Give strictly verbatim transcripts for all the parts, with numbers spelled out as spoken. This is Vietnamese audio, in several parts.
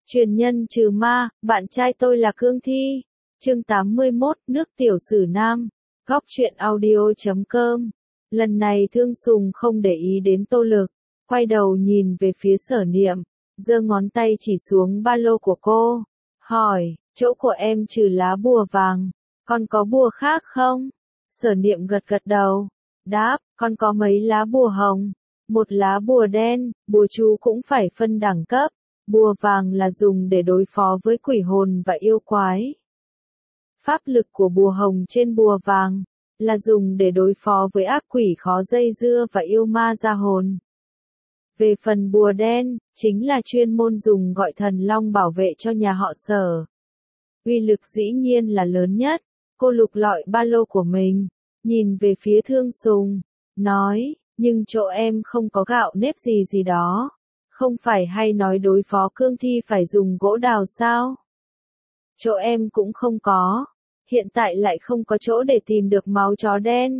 Truyền nhân trừ ma, bạn trai tôi là Cương Thi. Chương tám mươi mốt, nước tiểu sử nam. Góc truyện audio chấm com. Lần này Thương Sùng không để ý đến Tô Lực, quay đầu nhìn về phía Sở Niệm, giơ ngón tay chỉ xuống ba lô của cô, hỏi, chỗ của em trừ lá bùa vàng, còn có bùa khác không? Sở Niệm gật gật đầu, đáp, con có mấy lá bùa hồng, một lá bùa đen, bùa chú cũng phải phân đẳng cấp, bùa vàng là dùng để đối phó với quỷ hồn và yêu quái. Pháp lực của bùa hồng trên bùa vàng là dùng để đối phó với ác quỷ khó dây dưa và yêu ma ra hồn. Về phần bùa đen, chính là chuyên môn dùng gọi thần long bảo vệ cho nhà họ Sở. Uy lực dĩ nhiên là lớn nhất. Cô lục lọi ba lô của mình, nhìn về phía Thương Sùng, nói, nhưng chỗ em không có gạo nếp gì gì đó. Không phải hay nói đối phó Cương Thi phải dùng gỗ đào sao? Chỗ em cũng không có. Hiện tại lại không có chỗ để tìm được máu chó đen.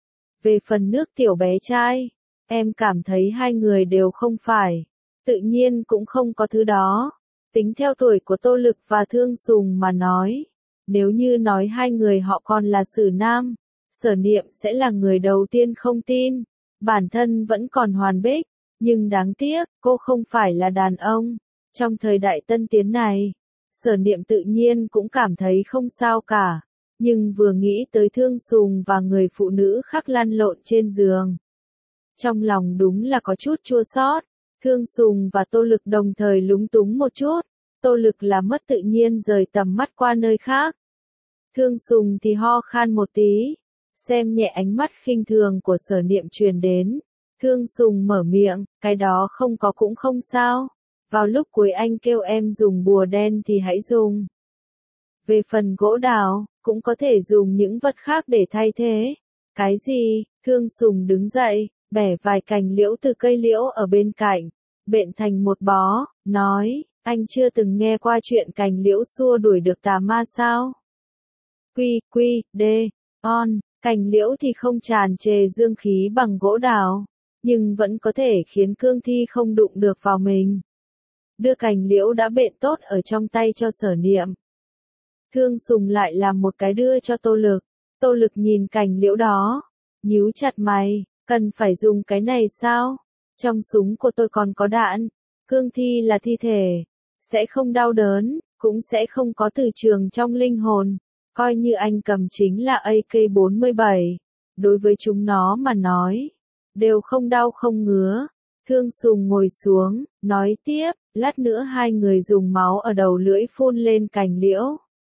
Về phần nước tiểu bé trai, em cảm thấy hai người đều không phải. Tự nhiên cũng không có thứ đó. Tính theo tuổi của Tô Lực và Thương Sùng mà nói. Nếu như nói hai người họ còn là Sử Nam, Sở Niệm sẽ là người đầu tiên không tin. Bản thân vẫn còn hoàn bích, nhưng đáng tiếc, cô không phải là đàn ông. Trong thời đại tân tiến này, Sở Niệm tự nhiên cũng cảm thấy không sao cả. Nhưng vừa nghĩ tới Thương Sùng và người phụ nữ khác lăn lộn trên giường, trong lòng đúng là có chút chua xót. Thương Sùng và Tô Lực đồng thời lúng túng một chút. Tô Lực là mất tự nhiên rời tầm mắt qua nơi khác. Thương Sùng thì ho khan một tí, xem nhẹ ánh mắt khinh thường của Sở Niệm truyền đến. Thương Sùng mở miệng, cái đó không có cũng không sao. Vào lúc cuối anh kêu em dùng bùa đen thì hãy dùng. Về phần gỗ đào, cũng có thể dùng những vật khác để thay thế. Cái gì? Thương Sùng đứng dậy, bẻ vài cành liễu từ cây liễu ở bên cạnh, bện thành một bó, nói, anh chưa từng nghe qua chuyện cành liễu xua đuổi được tà ma sao? Quy, quy, đê, on, cành liễu thì không tràn trề dương khí bằng gỗ đào, nhưng vẫn có thể khiến Cương Thi không đụng được vào mình. Đưa cành liễu đã bện tốt ở trong tay cho Sở Niệm. Thương Sùng lại làm một cái đưa cho Tô Lực. Tô Lực nhìn cành liễu đó, nhíu chặt mày, cần phải dùng cái này sao? Trong súng của tôi còn có đạn. Cương Thi là thi thể, sẽ không đau đớn, cũng sẽ không có từ trường trong linh hồn. Coi như anh cầm chính là A K bốn mươi bảy, đối với chúng nó mà nói, đều không đau không ngứa. Thương Sùng ngồi xuống, nói tiếp, lát nữa hai người dùng máu ở đầu lưỡi phun lên cành liễu.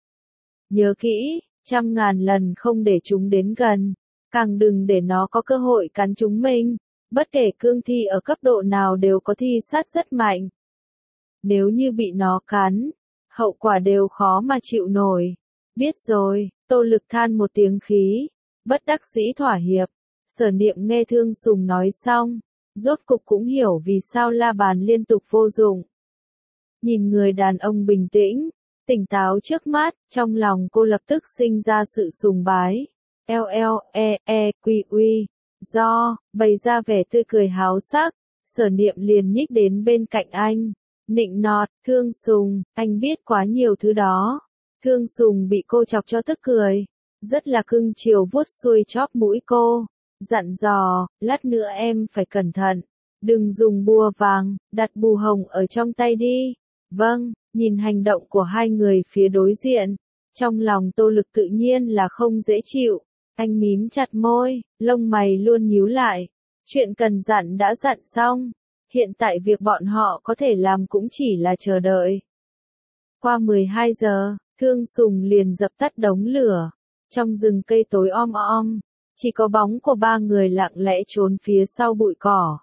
Nhớ kỹ, trăm ngàn lần không để chúng đến gần, càng đừng để nó có cơ hội cắn chúng mình. Bất kể Cương Thi ở cấp độ nào đều có thi sát rất mạnh. Nếu như bị nó cắn, hậu quả đều khó mà chịu nổi. Biết rồi, Tô Lực than một tiếng khí, bất đắc dĩ thỏa hiệp. Sở Niệm nghe Thương Sùng nói xong, rốt cục cũng hiểu vì sao la bàn liên tục vô dụng. Nhìn người đàn ông bình tĩnh, tỉnh táo trước mắt, trong lòng cô lập tức sinh ra sự sùng bái. L L E E Quy Uy, do, bày ra vẻ tươi cười háo sắc, Sở Niệm liền nhích đến bên cạnh anh, nịnh nọt, Thương Sùng, anh biết quá nhiều thứ đó. Thương Sùng bị cô chọc cho tức cười, rất là cưng chiều vuốt xuôi chóp mũi cô, dặn dò, lát nữa em phải cẩn thận, đừng dùng bùa vàng, đặt bùa hồng ở trong tay đi. Vâng, nhìn hành động của hai người phía đối diện, trong lòng Tô Lực tự nhiên là không dễ chịu, anh mím chặt môi, lông mày luôn nhíu lại, chuyện cần dặn đã dặn xong, hiện tại việc bọn họ có thể làm cũng chỉ là chờ đợi. Qua mười hai giờ, Thương Sùng liền dập tắt đống lửa. Trong rừng cây tối om om, chỉ có bóng của ba người lặng lẽ trốn phía sau bụi cỏ.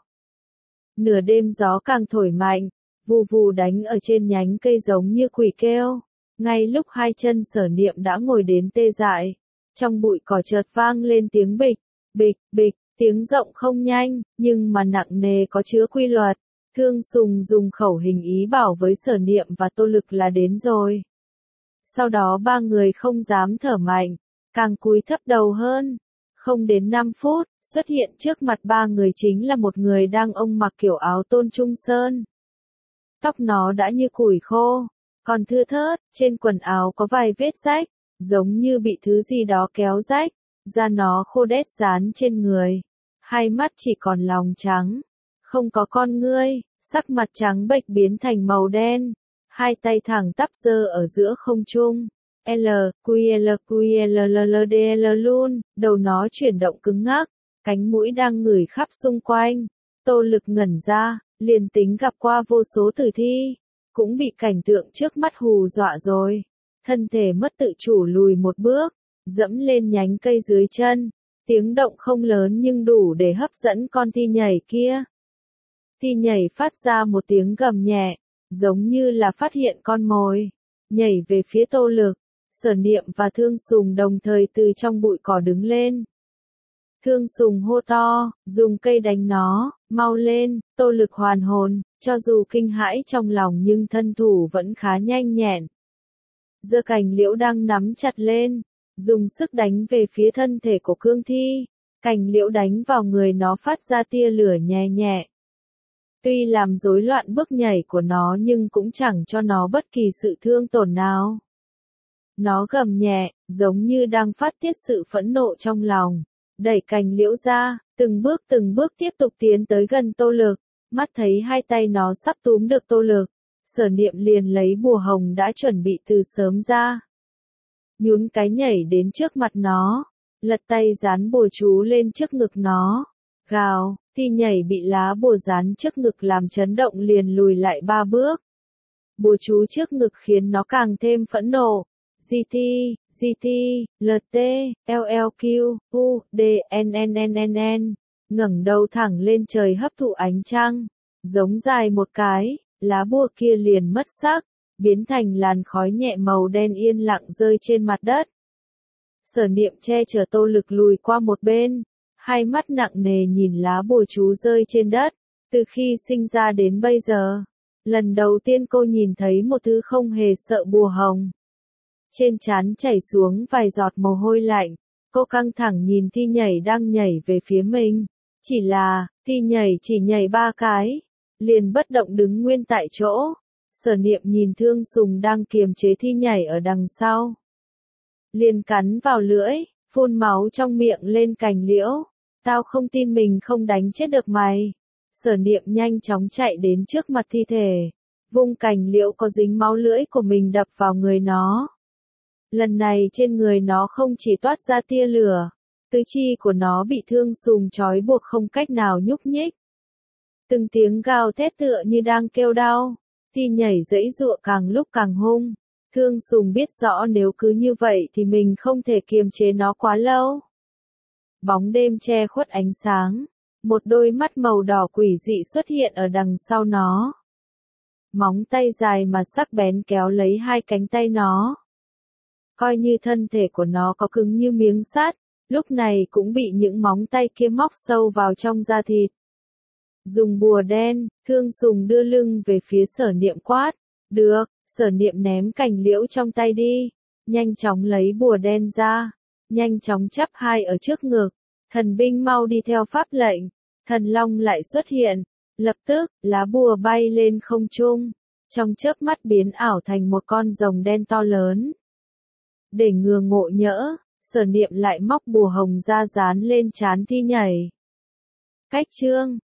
Nửa đêm gió càng thổi mạnh, vù vù đánh ở trên nhánh cây giống như quỷ kêu. Ngay lúc hai chân Sở Niệm đã ngồi đến tê dại, trong bụi cỏ chợt vang lên tiếng bịch, bịch, bịch, tiếng rộng không nhanh, nhưng mà nặng nề có chứa quy luật. Thương Sùng dùng khẩu hình ý bảo với Sở Niệm và Tô Lực là đến rồi. Sau đó ba người không dám thở mạnh, càng cúi thấp đầu hơn. Không đến năm phút, xuất hiện trước mặt ba người chính là một người đang ông mặc kiểu áo tôn trung sơn. tóc nó đã như củi khô, còn thưa thớt, trên quần áo có vài vết rách, giống như bị thứ gì đó kéo rách, da nó khô đét dán trên người, hai mắt chỉ còn lòng trắng, không có con ngươi, sắc mặt trắng bệch biến thành màu đen, hai tay thẳng tắp giơ ở giữa không trung. L, Q L Q L L L D L luôn, đầu nó chuyển động cứng ngắc, cánh mũi đang ngửi khắp xung quanh. Tô Lực ngẩn ra, liền tính gặp qua vô số tử thi, cũng bị cảnh tượng trước mắt hù dọa rồi. Thân thể mất tự chủ lùi một bước, dẫm lên nhánh cây dưới chân, tiếng động không lớn nhưng đủ để hấp dẫn con thi nhảy kia. Thi nhảy phát ra một tiếng gầm nhẹ, giống như là phát hiện con mồi, nhảy về phía Tô Lực. Sở Niệm và Thương Sùng đồng thời từ trong bụi cỏ đứng lên. Thương Sùng hô to, dùng cây đánh nó, mau lên, Tô Lực hoàn hồn, cho dù kinh hãi trong lòng nhưng thân thủ vẫn khá nhanh nhẹn. Giơ cành liễu đang nắm chặt lên, dùng sức đánh về phía thân thể của cương thi, cành liễu đánh vào người nó phát ra tia lửa nhẹ nhẹ. Tuy làm rối loạn bước nhảy của nó nhưng cũng chẳng cho nó bất kỳ sự thương tổn nào. Nó gầm nhẹ, giống như đang phát tiết sự phẫn nộ trong lòng, đẩy cành liễu ra, từng bước từng bước tiếp tục tiến tới gần Tô Lực, mắt thấy hai tay nó sắp túm được Tô Lực, Sở Niệm liền lấy bùa hồng đã chuẩn bị từ sớm ra. Nhún cái nhảy đến trước mặt nó, lật tay dán bùa chú lên trước ngực nó, gào, thi nhảy bị lá bùa dán trước ngực làm chấn động liền lùi lại ba bước. Bùa chú trước ngực khiến nó càng thêm phẫn nộ. G T, G T, L T, L L Q, U, D, N N N N N, ngẩng đầu thẳng lên trời hấp thụ ánh trăng, giống dài một cái, lá bùa kia liền mất sắc, biến thành làn khói nhẹ màu đen yên lặng rơi trên mặt đất. Sở Niệm che chở Tô Lực lùi qua một bên, hai mắt nặng nề nhìn lá bùa chú rơi trên đất, từ khi sinh ra đến bây giờ, lần đầu tiên cô nhìn thấy một thứ không hề sợ bùa hồng. Trên trán chảy xuống vài giọt mồ hôi lạnh, cô căng thẳng nhìn thi nhảy đang nhảy về phía mình. Chỉ là, thi nhảy chỉ nhảy ba cái, liền bất động đứng nguyên tại chỗ. Sở Niệm nhìn Thương Sùng đang kiềm chế thi nhảy ở đằng sau. Liền cắn vào lưỡi, phun máu trong miệng lên cành liễu. Tao không tin mình không đánh chết được mày. Sở Niệm nhanh chóng chạy đến trước mặt thi thể, vung cành liễu có dính máu lưỡi của mình đập vào người nó. Lần này trên người nó không chỉ toát ra tia lửa, tứ chi của nó bị Thương Sùng trói buộc không cách nào nhúc nhích. Từng tiếng gào thét tựa như đang kêu đau, thi nhảy giãy giụa càng lúc càng hung. Thương Sùng biết rõ nếu cứ như vậy thì mình không thể kiềm chế nó quá lâu. Bóng đêm che khuất ánh sáng, một đôi mắt màu đỏ quỷ dị xuất hiện ở đằng sau nó. Móng tay dài mà sắc bén kéo lấy hai cánh tay nó. Coi như thân thể của nó có cứng như miếng sắt, lúc này cũng bị những móng tay kia móc sâu vào trong da thịt. Dùng bùa đen, Thương Sùng đưa lưng về phía Sở Niệm quát. Được, Sở Niệm ném cành liễu trong tay đi, nhanh chóng lấy bùa đen ra, nhanh chóng chắp hai ở trước ngực. Thần binh mau đi theo pháp lệnh, thần long lại xuất hiện, lập tức, lá bùa bay lên không trung, trong chớp mắt biến ảo thành một con rồng đen to lớn. Để ngừa ngộ nhỡ, Sở Niệm lại móc bùa hồng ra dán lên trán thi nhảy. Cách chương